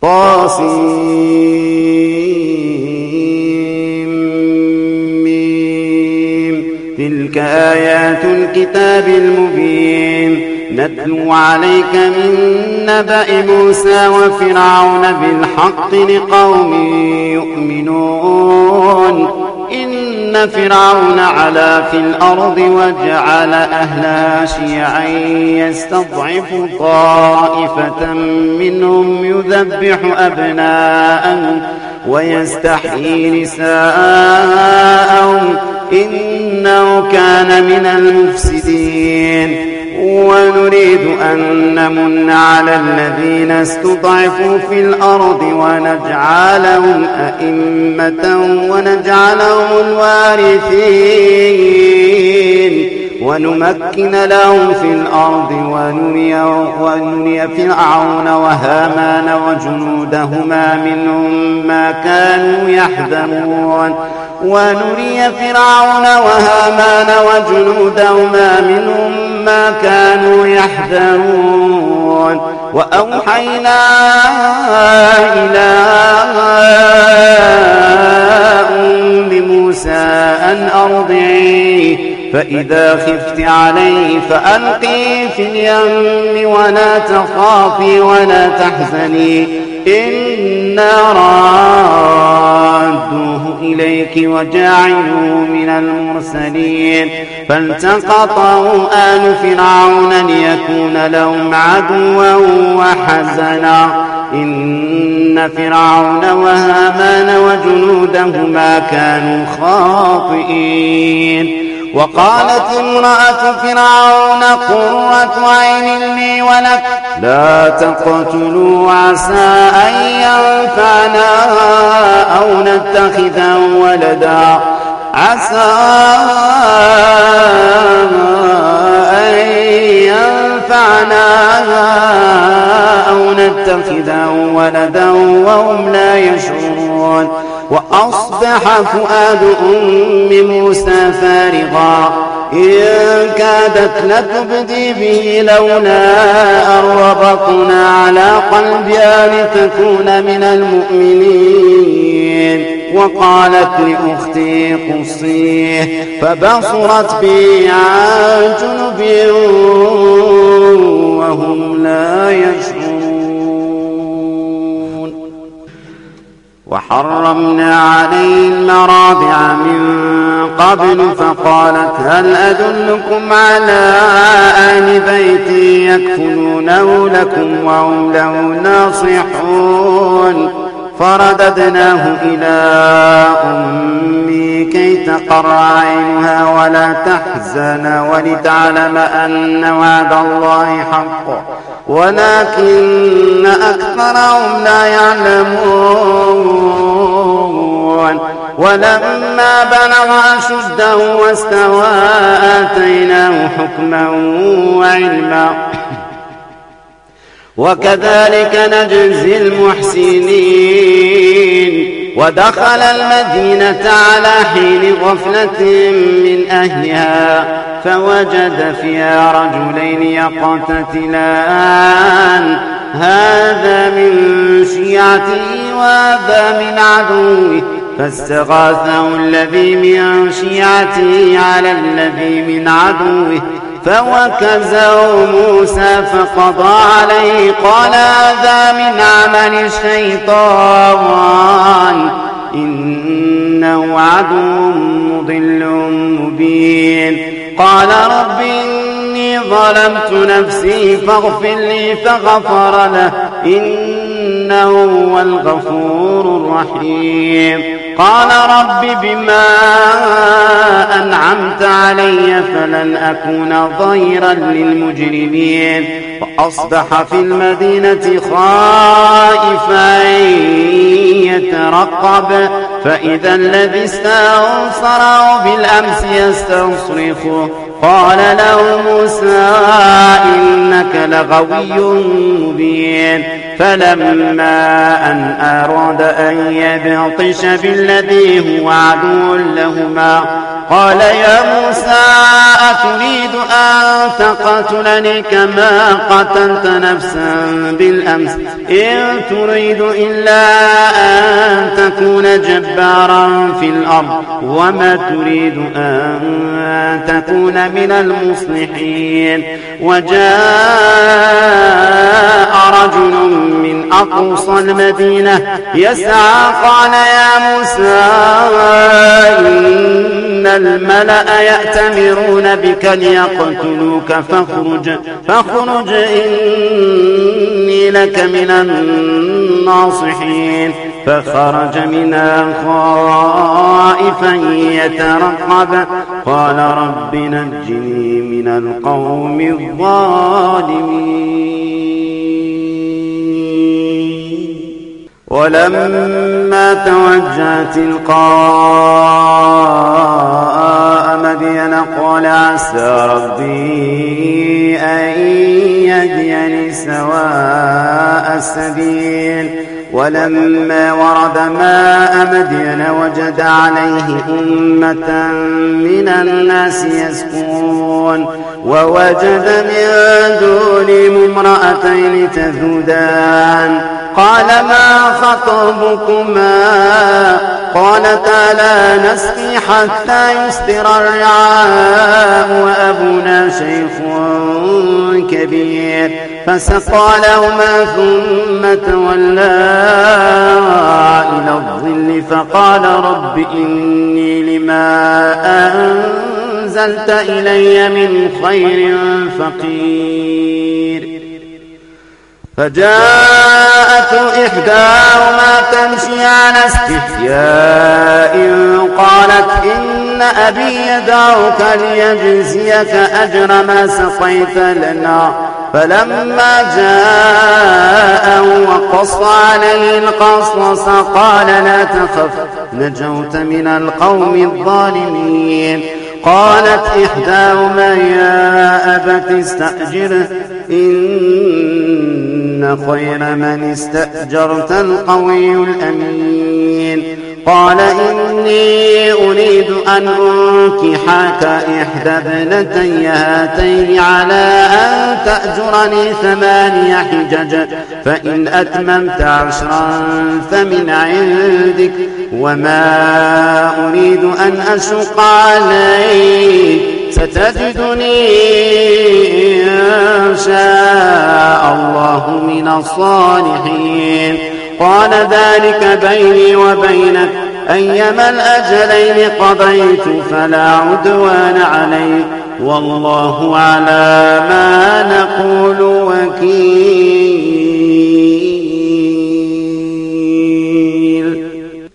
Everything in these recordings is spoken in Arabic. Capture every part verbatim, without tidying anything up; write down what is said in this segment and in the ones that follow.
طاسيم. تلك آيات الكتاب المبين نتلو عليك من نبأ موسى وفرعون بالحق لقوم يؤمنون. إن فرعون علا في الأرض وجعل أهلها شيعا يستضعف طائفة منهم يذبح أبناءهم ويستحيي نساءهم إنه كان من المفسدين. ونريد أن نمن على الذين استضعفوا في الأرض ونجعلهم أئمة ونجعلهم الوارثين ونمكن لهم في الأرض ونري, ونري فرعون وهامان وجنودهما منهم ما كانوا يحذرون ونري فرعون وهامان وجنودهما منهم ما كانوا يحذرون. وأوحينا إلى أم موسى أن أرضعيه فإذا خفت عليه فألقيه في اليم ولا تخافي ولا تحزني إنا رادوه إليك وجاعلوه من المرسلين. فالتقطه آل فرعون ليكون لهم عدوا وحزنا إن فرعون وهامان وجنودهما كانوا خاطئين. وقالت امرأة فرعون قرة عين لي ولك لا تقتلوا عسى أن ينفعنا أو نتخذه ولدا عسى أن ينفعنا أو نتخذه ولدا وهم لا يشعرون. وأصبح فؤاد أم موسى فارغا إن كادت لتبدي به لولا أن ربطنا على قلبها لتكون من المؤمنين. وقالت لأختي قصيه فبصرت به عن جنب وهم لا يشعرون. وحرمنا عليه المراضع من قبل فقالت هل أدلكم على أهل بيت يكفلونه لكم وهم له ناصحون. فرددناه إلى أمي كي تقر عينها ولا تحزن ولتعلم أن وعد الله حق ولكن أكثرهم لا يعلمون. ولما بلغ أشده واستوى آتيناه حكما وعلما وكذلك نجزي المحسنين. ودخل المدينة على حين غفلة من أهلها فوجد فيها رجلين يقتتلان هذا من شيعته وهذا من عدوه فاستغاثه الذي من شيعته على الذي من عدوه فوكزه موسى فقضى عليه قال هذا من عمل الشيطان إنه عدو مضل مبين. قال رب إني ظلمت نفسي فاغفر لي فغفر له إنه هو الغفور الرحيم. قال رب بما أنعمت علي فلن أكون ظهيرا للمجرمين. فأصبح في المدينة خائفا يترقب فإذا الذي استنصره بالأمس يستصرخه قال له موسى إنك لغوي مبين. فلما أن أراد أن يبطش بالذي هو عدو لهما قال يا موسى أتريد أن تقتلني كما قتلت نفسا بالأمس إن تريد إلا أن تكون جبارا في الأرض وما تريد أن تكون من المصلحين. وجاء رجل من أقصى المدينة يسعى قال يا موسى إن الملأ يأتمرون بك ليقتلوك فاخرج فاخرج إني لك من الناصحين. فخرج منها خائفا يترقب قال رب نجني من القوم الظالمين. ولما توجه تلقاء مدين قال عسى ربي أن يهديني سواء السبيل. ولما ورد ماء مدين وجد عليه أمة من الناس يسقون ووجد من دونهم امرأتين تذودان قال ما خطبكما قالتا لا نسقي حتى يصدر الرعاء وأبونا شيخ كبير. فسقى لهما ثم تولى إلى الظل فقال رب إني لما أنزلت إلي من خير فقير. فجاءت إحداهما تمشي على استحياء قالت إن أبي يدعوك ليجزيك أجر ما سقيت لنا. فلما جاءه وقص عليه القصص قال لا تخف نجوت من القوم الظالمين. قالت إحداهما يا أبت استأجره إن خير من استأجرت القوي الأمين. قال إني أريد أن أنكحك إحدى ابنتي هاتين على أن تأجرني ثماني حجج فإن أتممت عشرا فمن عندك وما أريد أن أشق عليك ستجدني إن شاء الله من الصالحين. قال ذلك بيني وبينك أيما الأجلين قضيت فلا عدوان علي والله على ما نقول وكيل.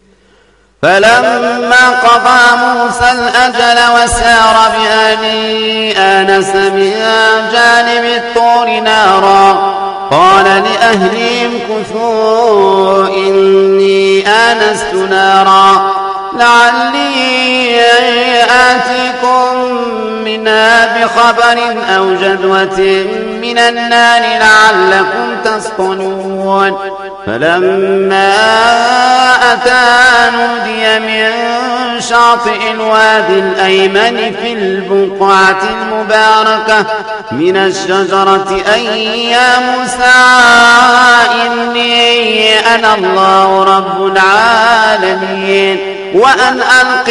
فلما قضى موسى الأجل وسار بأهله آنس من جانب الطور نارا قال لأهلهم كثوا إني آنست نارا لعلي آتيكم منها بخبر أو جذوة من النار لعلكم تصطلون. فلما أتى نودي من شاطئ الوادي الأيمن في البقعة المباركة من الشجرة أي يا موسى إني أنا الله رب العالمين وأن ألق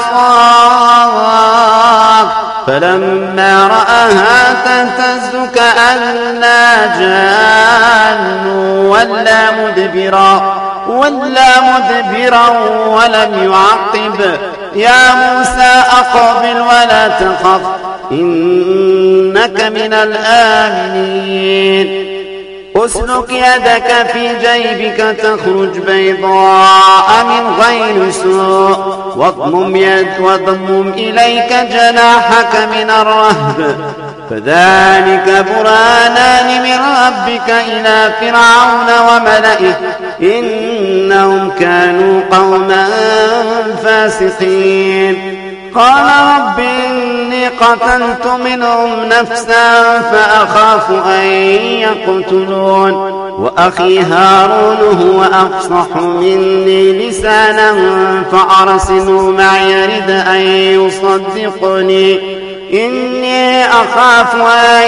عصاك. فلما رآها تهتز كأنها جان ولا مدبرا ولا مدبرا ولم يعقب. يا موسى أقبل ولا تخف إنك من الآمنين. أسلك يدك في جيبك تخرج بيضاء من غير سوء واضمم يد واضمم إليك جناحك من الرهب فذلك برهانان من ربك إلى فرعون وملئه إنهم كانوا قوما فاسقين. قال رب إني قتلت منهم نفسا فأخاف أن يقتلون. وأخي هارون هو أفصح مني لسانا فأرسله معي يرد أن يصدقني إني أخاف أن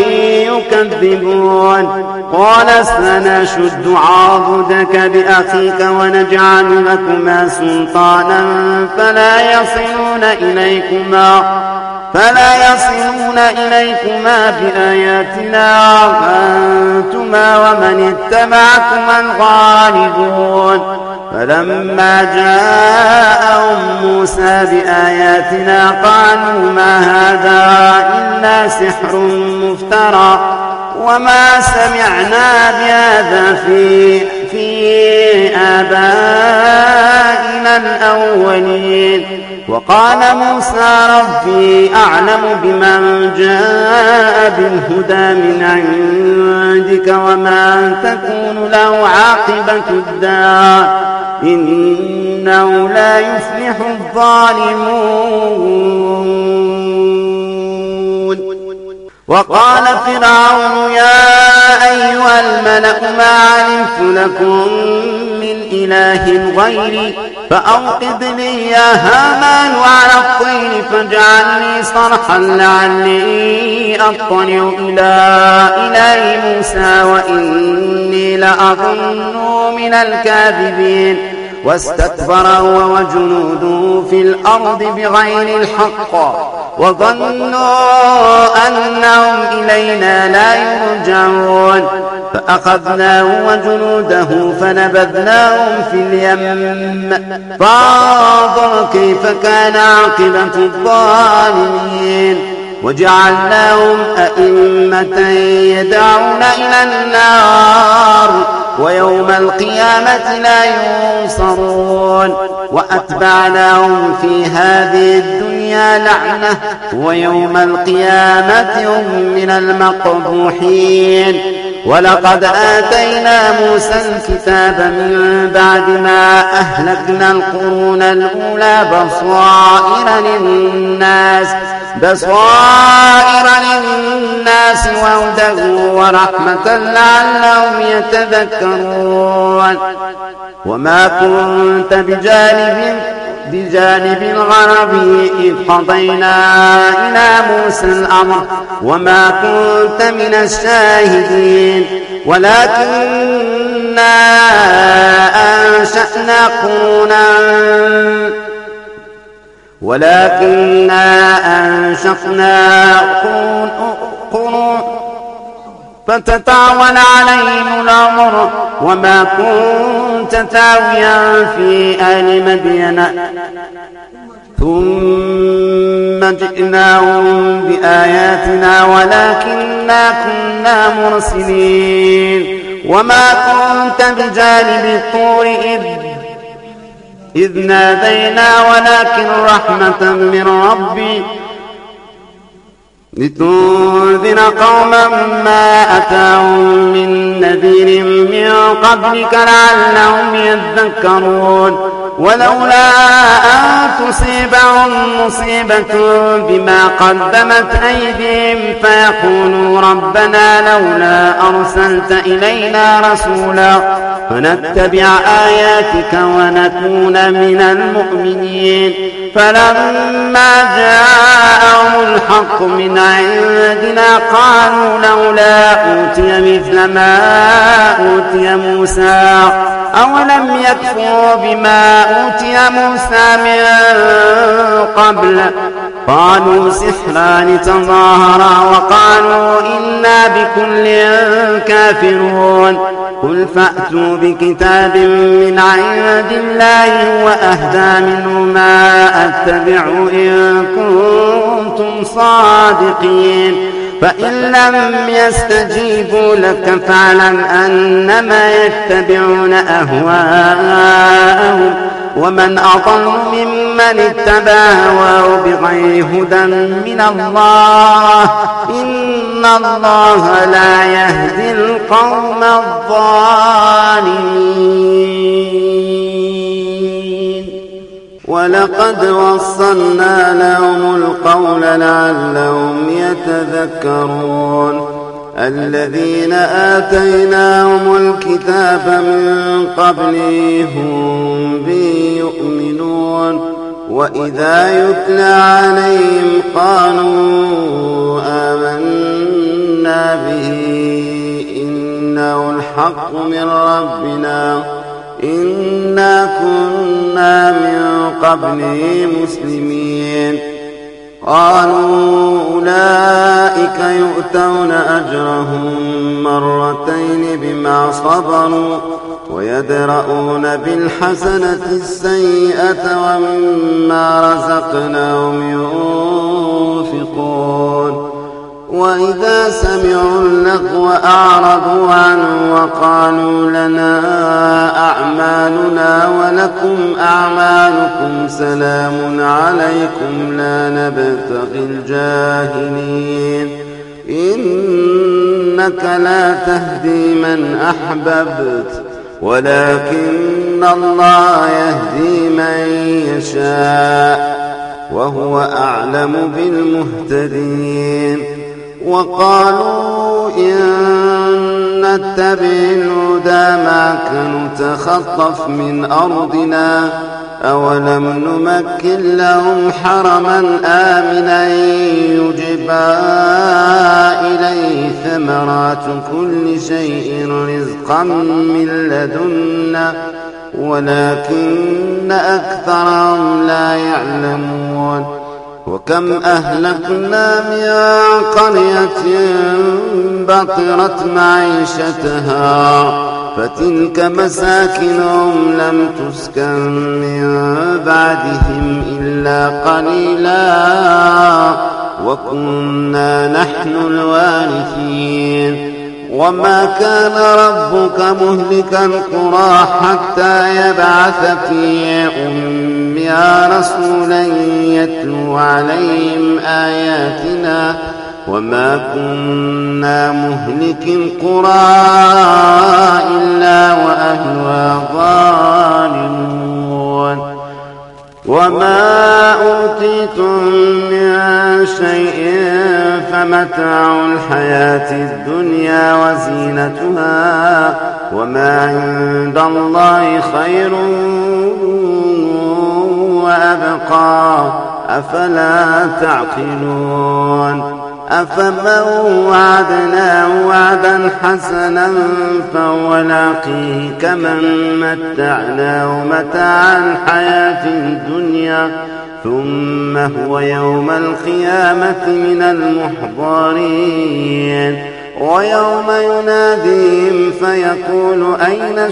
يكذبون. قال سنشد عضدك بأخيك ونجعل لكما سلطانا فلا يصلون إليكما فلا يصلون إليكما بآياتنا أنتما ومن اتبعكما الغالبون. فلما جاءهم موسى بآياتنا قالوا ما هذا إلا سحر مفترى وما سمعنا بهذا في, في آبائنا الأولين. وقال موسى ربي أعلم بمن جاء بالهدى من عندك وما تكون له عاقبة الدار إنه لا يفلح الظالمون. وقال فرعون يا أيها الملأ ما علمت لكم من إله غيري فأوقد لي يا هامان على الطين فاجعلني صرحا لعلي أطلع إلى إله موسى وإني لأظنه من الكاذبين. واستكبر هو وجنوده في الأرض بغير الحق وظنوا أنهم إلينا لا يرجعون. فأخذناه وجنوده فنبذناهم في اليم فانظر كيف كان عاقبة الظالمين. وجعلناهم أئمة يدعون إلى النار ويوم القيامة لا ينصرون. وأتبعناهم في هذه الدنيا لعنة ويوم القيامة هم من المقبوحين. ولقد آتينا موسى الكتاب من بعد ما أهلكنا القرون الأولى بصائر للناس بصائر للناس وهدى ورحمة لعلهم يتذكرون. وما كنت بجانب بجانب الغربي إذ قضينا إلى موسى الأمر وما كنت من الشاهدين ولكننا أنشأنا قرونا ولكننا أنشأنا قرون فتطاول عليهم الأمر وما كنت تاويا في آل مدين ثم جئناهم بآياتنا ولكننا كنا مرسلين. وما كنت بجانب الطور إذ, إذ نادينا ولكن رحمة من ربي لتنذر قوما ما أتاهم من نذير من قبلك لعلهم يذكرون. ولولا أن تصيبهم مصيبة بما قدمت أيديهم فيقولوا ربنا لولا أرسلت إلينا رسولا فنتبع آياتك ونكون من المؤمنين. فلما جاءهم الحق من عندنا قالوا لولا أوتي مثل ما أوتي موسى أولم يكفروا بما أوتي موسى من قبل. قالوا سحران تظاهرا وقالوا إنا بكل كافرون. قل فأتوا بكتاب من عند الله وأهدى منه ما أتبع إن كنتم صادقين. فإن لم يستجيبوا لك فاعلم أنما يتبعون أهواءهم ومن أضل ممن اتبع هواه بغير هدى من الله إن الله لا يهدي القوم الظالمين. ولقد وصلنا لهم القول لعلهم يتذكرون. الذين آتيناهم الكتاب من قبله هم به يؤمنون وإذا يتلى عليهم قالوا آمنا به إنه الحق من ربنا إنا كنا من قبله مسلمين قالوا أولئك يؤتون أجرهم مرتين بما صبروا ويدرؤون بالحسنة السيئة ومما رزقناهم ينفقون وإذا سمعوا اللغو أعرضوا عنه وقالوا لنا أعمالنا ولكم أعمالكم سلام عليكم لا نبتغي الجاهلين إنك لا تهدي من أحببت ولكن الله يهدي من يشاء وهو أعلم بالمهتدين وقالوا إن نتبع الهدى معك نتخطف من أرضنا أولم نمكن لهم حرما آمنا يجبى إليه ثمرات كل شيء رزقا من لدنا ولكن أكثرهم لا يعلمون وكم أهلكنا من قرية بطرت معيشتها فتلك مساكنهم لم تسكن من بعدهم إلا قليلا وكنا نحن الوارثين وما كان ربك مهلك القرى حتى يبعث في أمها رسولا يتلو عليهم آياتنا وما كنا مهلك القرى إلا وأهلها ظالمون وما أوتيتم من شيء فمتاع الحياة الدنيا وزينتها وما عند الله خير وأبقى أفلا تعقلون أفمن وعدناه وعدا حسنا فهو لاقيه كمن متعناه متاع الحياة الدنيا ثم هو يوم القيامة من المحضرين ويوم يناديهم فيقول أين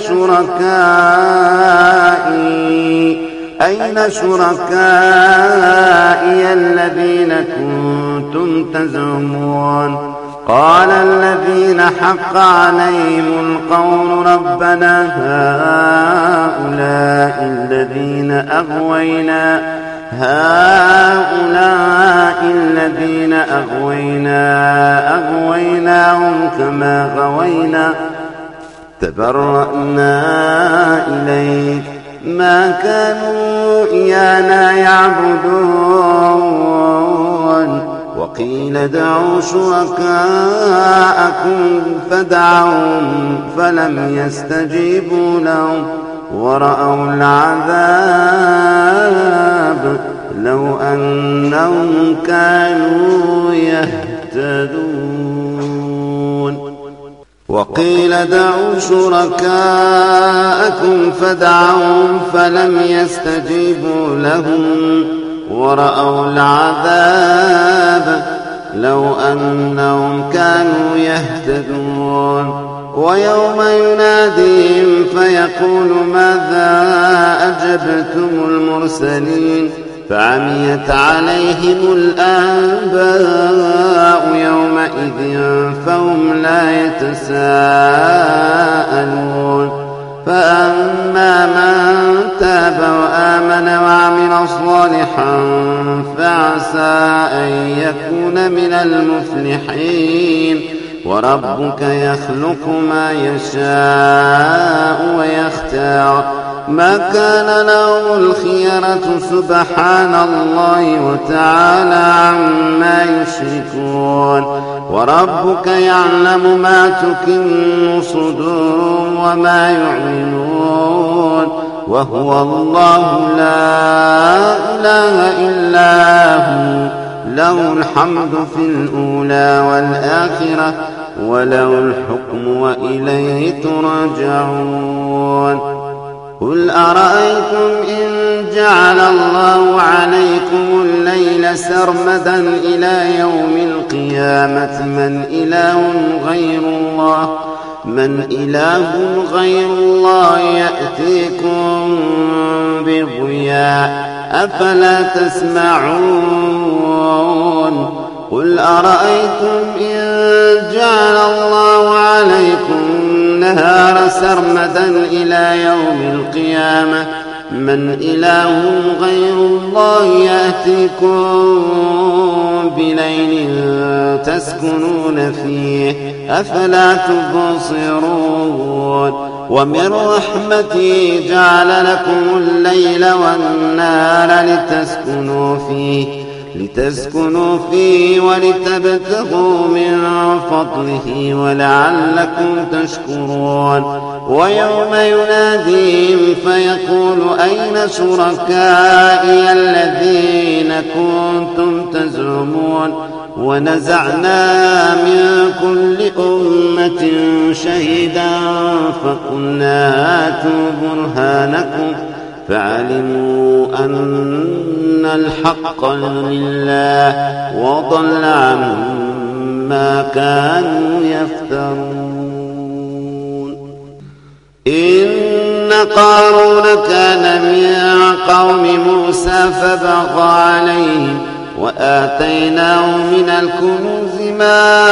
شركائي أين شركائي الذين كنتم تزعمون قال الذين حق عليهم القول ربنا هؤلاء الذين أغوينا هؤلاء الذين أغوينا أغويناهم كما غوينا تبرأنا إليك ما كانوا إيانا يعبدون وقيل ادعوا شركاءكم فدعوهم فلم يستجيبوا لهم ورأوا العذاب لو أنهم كانوا يهتدون وقيل ادعوا شركاءكم فدعوهم فلم يستجيبوا لهم ورأوا العذاب لو أنهم كانوا يهتدون ويوم يناديهم فيقول ماذا أجبتم المرسلين فعميت عليهم الأنباء يومئذ فهم لا يتساءلون فأما من تاب وآمن وعمل صالحا فعسى أن يكون من المفلحين وربك يخلق ما يشاء ويختار ما كان له الخيرة سبحان الله وتعالى عما يشركون وربك يعلم ما تكن صدورهم وما يعلنون وهو الله لا إله إلا هو له الحمد في الأولى والآخرة وله الحكم وإليه ترجعون قل أرأيتم إن جعل الله عليكم الليل سرمدا إلى يوم القيامة من إله غير الله من إله غير الله يأتيكم بضياء أفلا تسمعون قل أرأيتم إن جعل الله عليكم النهار سرمدا إلى يوم القيامة من إله غير الله يأتيكم بليل تسكنون فيه أفلا تبصرون ومن رحمته جعل لكم الليل والنهار لتسكنوا فيه لتسكنوا فيه ولتبتغوا من فضله ولعلكم تشكرون ويوم يناديهم فيقول أين شركائي الذين كنتم تزعمون ونزعنا من كل أمة شهيدا فقلنا هاتوا برهانكم فعلموا أن الحق لله وضل عنهم ما كانوا يفترون إن قارون كان من قوم موسى فبغى عليهم وآتيناه من الكنوز ما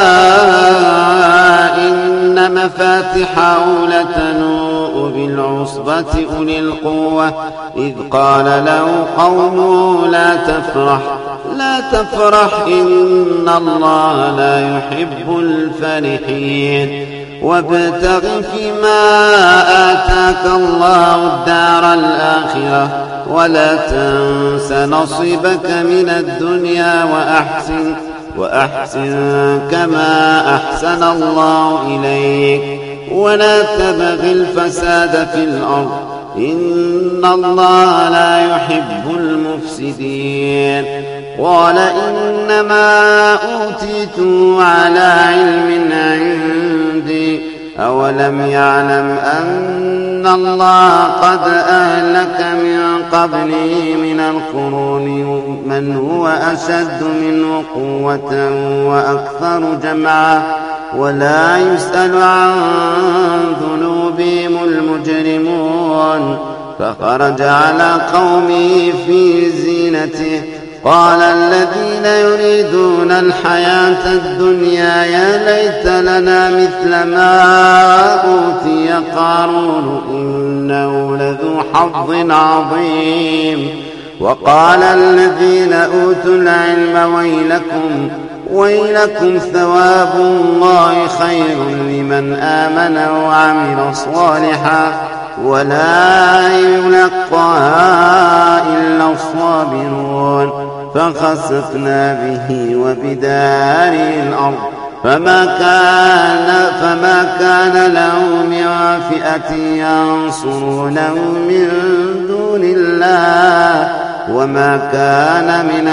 إن مفاتحه لتنوء بالعصبة أولي القوة إذ قال له قومه لا تفرح لا تفرح إن الله لا يحب الفرحين وابتغ فيما آتاك الله الدار الآخرة ولا تنس نصيبك من الدنيا وأحسن وأحسن كما أحسن الله إليك ولا تبغ الفساد في الأرض إن الله لا يحب المفسدين قال إنما أوتيته على علم عندي أولم يعلم أن الله قد أهلك من قبله من القرون من هو أشد منه قوة وأكثر جمعا ولا يسأل عن ذنوبهم المجرمون فخرج على قومه في زينته قال الذين يريدون الحياة الدنيا يا ليت لنا مثل ما أوتي قارون إنه لذو حظ عظيم وقال الذين أوتوا العلم ويلكم ويلكم ثواب الله خير لمن آمن وعمل صالحا ولا يلقاها إلا الصابرون فخسفنا به وبداره الأرض فما كان فما كان له من فئة ينصرونه من دون الله وما كان من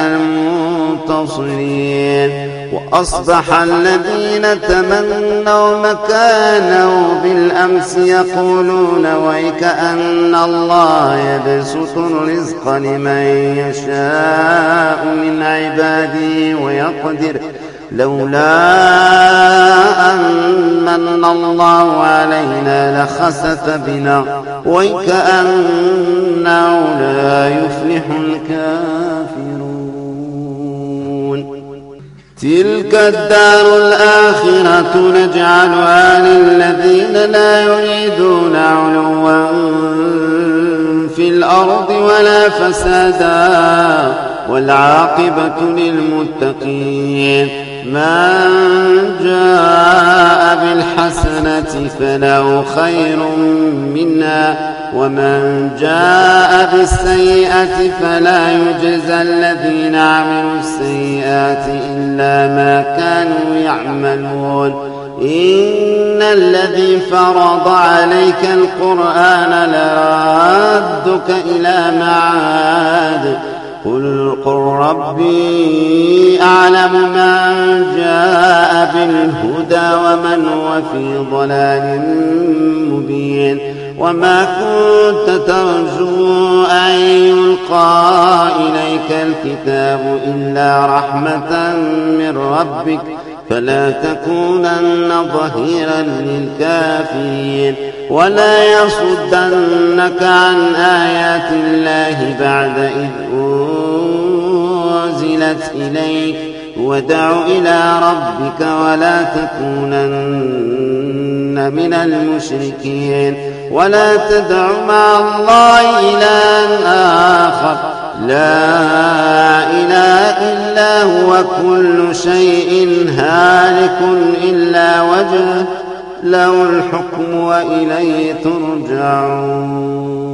المنتصرين وأصبح الذين تمنوا مكانه بالأمس يقولون ويكأن الله يبسط الرزق لمن يشاء من عباده ويقدر لولا أن من الله علينا لخسف بنا ويكأنه لا يفلح الكافرون تلك الدار الآخرة نجعلها للذين لا يريدون علوا في الأرض ولا فسادا والعاقبة للمتقين من جاء بالحسنة فله خير منها ومن جاء بالسيئة فلا يجزى الذين عملوا السيئات إلا ما كانوا يعملون إن الذي فرض عليك القرآن لرادك إلى معاد قل قل ربي أعلم من جاء بالهدى ومن هو في ضلال مبين وما كنت ترجو أن يلقى إليك الكتاب إلا رحمة من ربك فلا تكونن ظهيرا للكافرين ولا يصدنك عن آيات الله بعد إذ أنزلت إليك ودع إلى ربك ولا تكونن من المشركين ولا تدع مع الله إلها آخر لا إله إلا هو كل شيء هالك إلا وجهه له الحكم وإليه ترجعون